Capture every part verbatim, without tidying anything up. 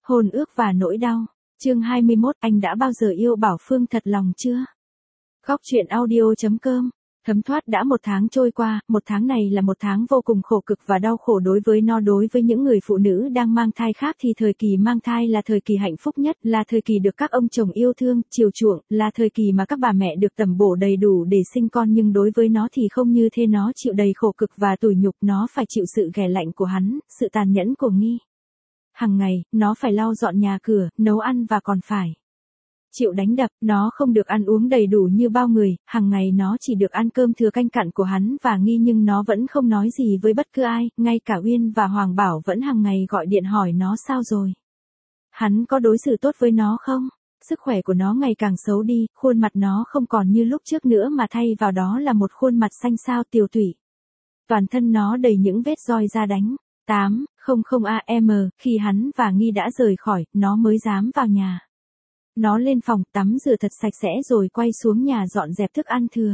Hôn ước và nỗi đau. Chương hai mươi mốt, anh đã bao giờ yêu Bảo Phương thật lòng chưa? Góc truyện audio chấm com. Thấm thoát đã một tháng trôi qua, một tháng này là một tháng vô cùng khổ cực và đau khổ đối với nó. Đối với những người phụ nữ đang mang thai khác thì thời kỳ mang thai là thời kỳ hạnh phúc nhất, là thời kỳ được các ông chồng yêu thương, chiều chuộng, là thời kỳ mà các bà mẹ được tẩm bổ đầy đủ để sinh con. Nhưng đối với nó thì không như thế, nó chịu đầy khổ cực và tủi nhục, nó phải chịu sự ghẻ lạnh của hắn, sự tàn nhẫn của Nghi. Hằng ngày, nó phải lau dọn nhà cửa, nấu ăn và còn phải chịu đánh đập. Nó không được ăn uống đầy đủ như bao người, hàng ngày nó chỉ được ăn cơm thừa canh cặn của hắn và Nghi, nhưng nó vẫn không nói gì với bất cứ ai, ngay cả Uyên và Hoàng Bảo vẫn hàng ngày gọi điện hỏi nó sao rồi. Hắn có đối xử tốt với nó không? Sức khỏe của nó ngày càng xấu đi, khuôn mặt nó không còn như lúc trước nữa mà thay vào đó là một khuôn mặt xanh xao tiều tụy. Toàn thân nó đầy những vết roi da đánh. tám không a em, khi hắn và Nghi đã rời khỏi, nó mới dám vào nhà. Nó lên phòng tắm rửa thật sạch sẽ rồi quay xuống nhà dọn dẹp thức ăn thừa.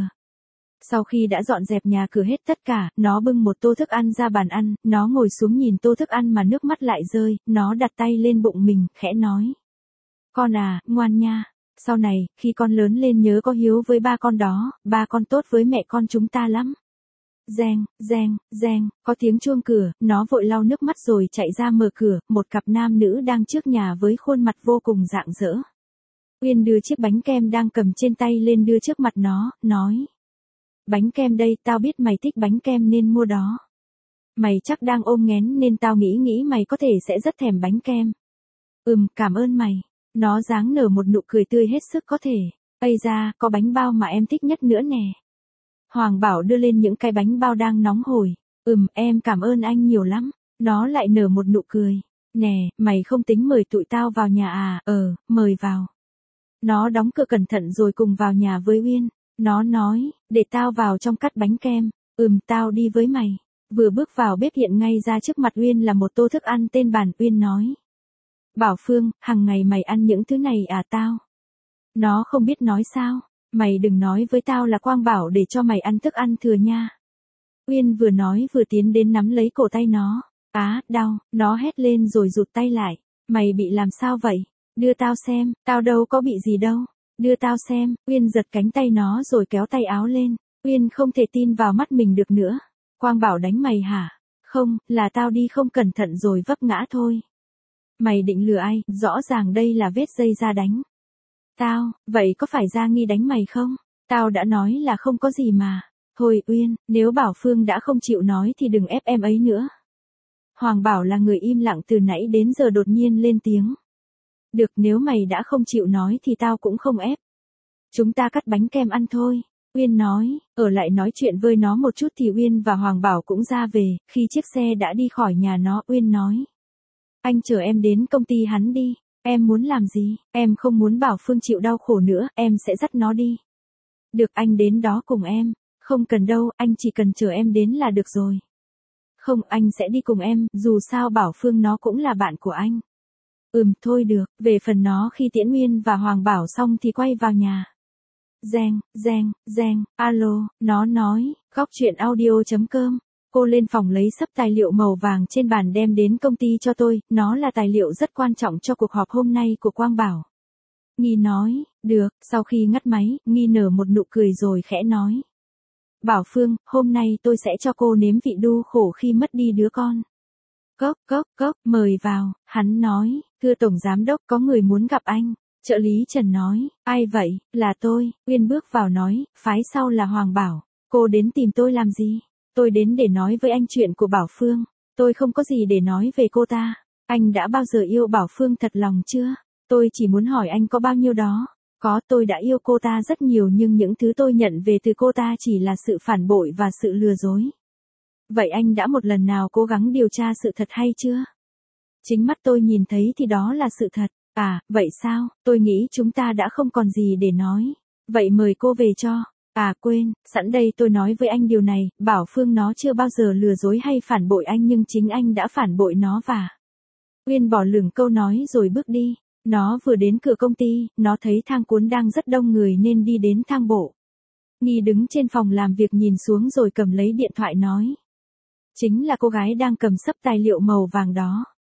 Sau khi đã dọn dẹp nhà cửa hết tất cả, nó bưng một tô thức ăn ra bàn ăn, nó ngồi xuống nhìn tô thức ăn mà nước mắt lại rơi, nó đặt tay lên bụng mình, khẽ nói. Con à, ngoan nha. Sau này, khi con lớn lên nhớ có hiếu với ba con đó, ba con tốt với mẹ con chúng ta lắm. Reng, reng, reng, có tiếng chuông cửa, nó vội lau nước mắt rồi chạy ra mở cửa, một cặp nam nữ đang trước nhà với khuôn mặt vô cùng rạng rỡ. Uyên đưa chiếc bánh kem đang cầm trên tay lên đưa trước mặt nó, nói. Bánh kem đây, tao biết mày thích bánh kem nên mua đó. Mày chắc đang ôm nghén nên tao nghĩ nghĩ mày có thể sẽ rất thèm bánh kem. Ừm, cảm ơn mày. Nó dáng nở một nụ cười tươi hết sức có thể. Ây da, có bánh bao mà em thích nhất nữa nè. Hoàng Bảo đưa lên những cái bánh bao đang nóng hổi. Ừm, em cảm ơn anh nhiều lắm. Nó lại nở một nụ cười. Nè, mày không tính mời tụi tao vào nhà à? Ờ, mời vào. Nó đóng cửa cẩn thận rồi cùng vào nhà với Uyên. Nó nói, để tao vào trong cắt bánh kem. Ừm, tao đi với mày. Vừa bước vào bếp hiện ngay ra trước mặt Uyên là một tô thức ăn tên bàn. Uyên nói. Bảo Phương, hằng ngày mày ăn những thứ này à? Tao. Nó không biết nói sao. Mày đừng nói với tao là Quang bảo để cho mày ăn thức ăn thừa nha. Uyên vừa nói vừa tiến đến nắm lấy cổ tay nó. Á, đau, nó hét lên rồi rụt tay lại. Mày bị làm sao vậy? Đưa tao xem, tao đâu có bị gì đâu. Đưa tao xem. Uyên giật cánh tay nó rồi kéo tay áo lên. Uyên không thể tin vào mắt mình được nữa. Quang bảo đánh mày hả? Không, là tao đi không cẩn thận rồi vấp ngã thôi. Mày định lừa ai? Rõ ràng đây là vết dây da đánh. Tao, vậy có phải Gia Nghi đánh mày không? Tao đã nói là không có gì mà. Thôi Uyên, nếu Bảo Phương đã không chịu nói thì đừng ép em ấy nữa. Hoàng Bảo là người im lặng từ nãy đến giờ đột nhiên lên tiếng. Được, nếu mày đã không chịu nói thì tao cũng không ép. Chúng ta cắt bánh kem ăn thôi. Uyên nói, ở lại nói chuyện với nó một chút thì Uyên và Hoàng Bảo cũng ra về. Khi chiếc xe đã đi khỏi nhà nó, Uyên nói. Anh chở em đến công ty hắn đi. Em muốn làm gì? Em không muốn Bảo Phương chịu đau khổ nữa, em sẽ dắt nó đi. Được, anh đến đó cùng em. Không cần đâu, anh chỉ cần chở em đến là được rồi. Không, anh sẽ đi cùng em, dù sao Bảo Phương nó cũng là bạn của anh. Ừm, thôi được, về phần nó khi tiễn Uyên và Hoàng Bảo xong thì quay vào nhà. Reng, reng, reng, alo, nó nói, góc truyện audio chấm com. Cô lên phòng lấy sấp tài liệu màu vàng trên bàn đem đến công ty cho tôi, nó là tài liệu rất quan trọng cho cuộc họp hôm nay của Quang Bảo. Nghi nói, được, sau khi ngắt máy, Nghi nở một nụ cười rồi khẽ nói. Bảo Phương, hôm nay tôi sẽ cho cô nếm vị đau khổ khi mất đi đứa con. Cốc, cốc, cốc, mời vào, hắn nói, thưa Tổng Giám Đốc có người muốn gặp anh. Trợ lý Trần nói, ai vậy? Là tôi. Uyên bước vào nói, phái sau là Hoàng Bảo. Cô đến tìm tôi làm gì? Tôi đến để nói với anh chuyện của Bảo Phương. Tôi không có gì để nói về cô ta. Anh đã bao giờ yêu Bảo Phương thật lòng chưa? Tôi chỉ muốn hỏi anh có bao nhiêu đó. Có, tôi đã yêu cô ta rất nhiều nhưng những thứ tôi nhận về từ cô ta chỉ là sự phản bội và sự lừa dối. Vậy anh đã một lần nào cố gắng điều tra sự thật hay chưa? Chính mắt tôi nhìn thấy thì đó là sự thật. À, vậy sao? Tôi nghĩ chúng ta đã không còn gì để nói. Vậy mời cô về cho. À quên, sẵn đây tôi nói với anh điều này, Bảo Phương nó chưa bao giờ lừa dối hay phản bội anh nhưng chính anh đã phản bội nó và... Uyên bỏ lửng câu nói rồi bước đi. Nó vừa đến cửa công ty, nó thấy thang cuốn đang rất đông người nên đi đến thang bộ. Nghi đứng trên phòng làm việc nhìn xuống rồi cầm lấy điện thoại nói. Chính là cô gái đang cầm sấp tài liệu màu vàng đó.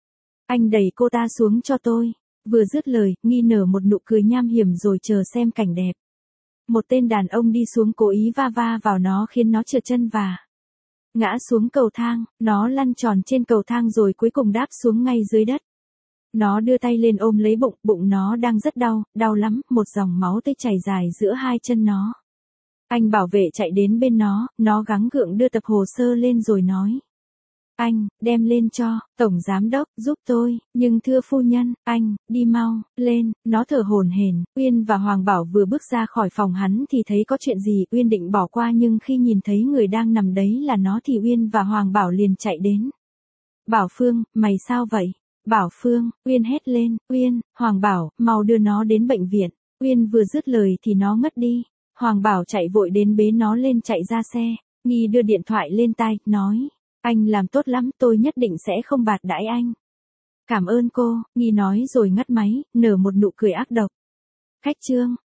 Anh đẩy cô ta xuống cho tôi. Vừa dứt lời, Nghi nở một nụ cười nham hiểm rồi chờ xem cảnh đẹp. Một tên đàn ông đi xuống cố ý va va vào nó khiến nó trượt chân và ngã xuống cầu thang, nó lăn tròn trên cầu thang rồi cuối cùng đáp xuống ngay dưới đất. Nó đưa tay lên ôm lấy bụng, bụng nó đang rất đau, đau lắm, một dòng máu tươi chảy dài giữa hai chân nó. Anh bảo vệ chạy đến bên nó, nó gắng gượng đưa tập hồ sơ lên rồi nói. Anh, đem lên cho, tổng giám đốc, giúp tôi, nhưng thưa phu nhân, anh, đi mau, lên, nó thở hổn hển. Uyên và Hoàng Bảo vừa bước ra khỏi phòng hắn thì thấy có chuyện gì, Uyên định bỏ qua nhưng khi nhìn thấy người đang nằm đấy là nó thì Uyên và Hoàng Bảo liền chạy đến. Bảo Phương, mày sao vậy? Bảo Phương, Uyên hét lên, Uyên, Hoàng Bảo, mau đưa nó đến bệnh viện. Uyên vừa dứt lời thì nó ngất đi. Hoàng Bảo chạy vội đến bế nó lên chạy ra xe. Nghi đưa điện thoại lên tai, nói. Anh làm tốt lắm, tôi nhất định sẽ không bạc đãi anh. Cảm ơn cô, Nghi nói rồi ngắt máy, nở một nụ cười ác độc. Khách trương.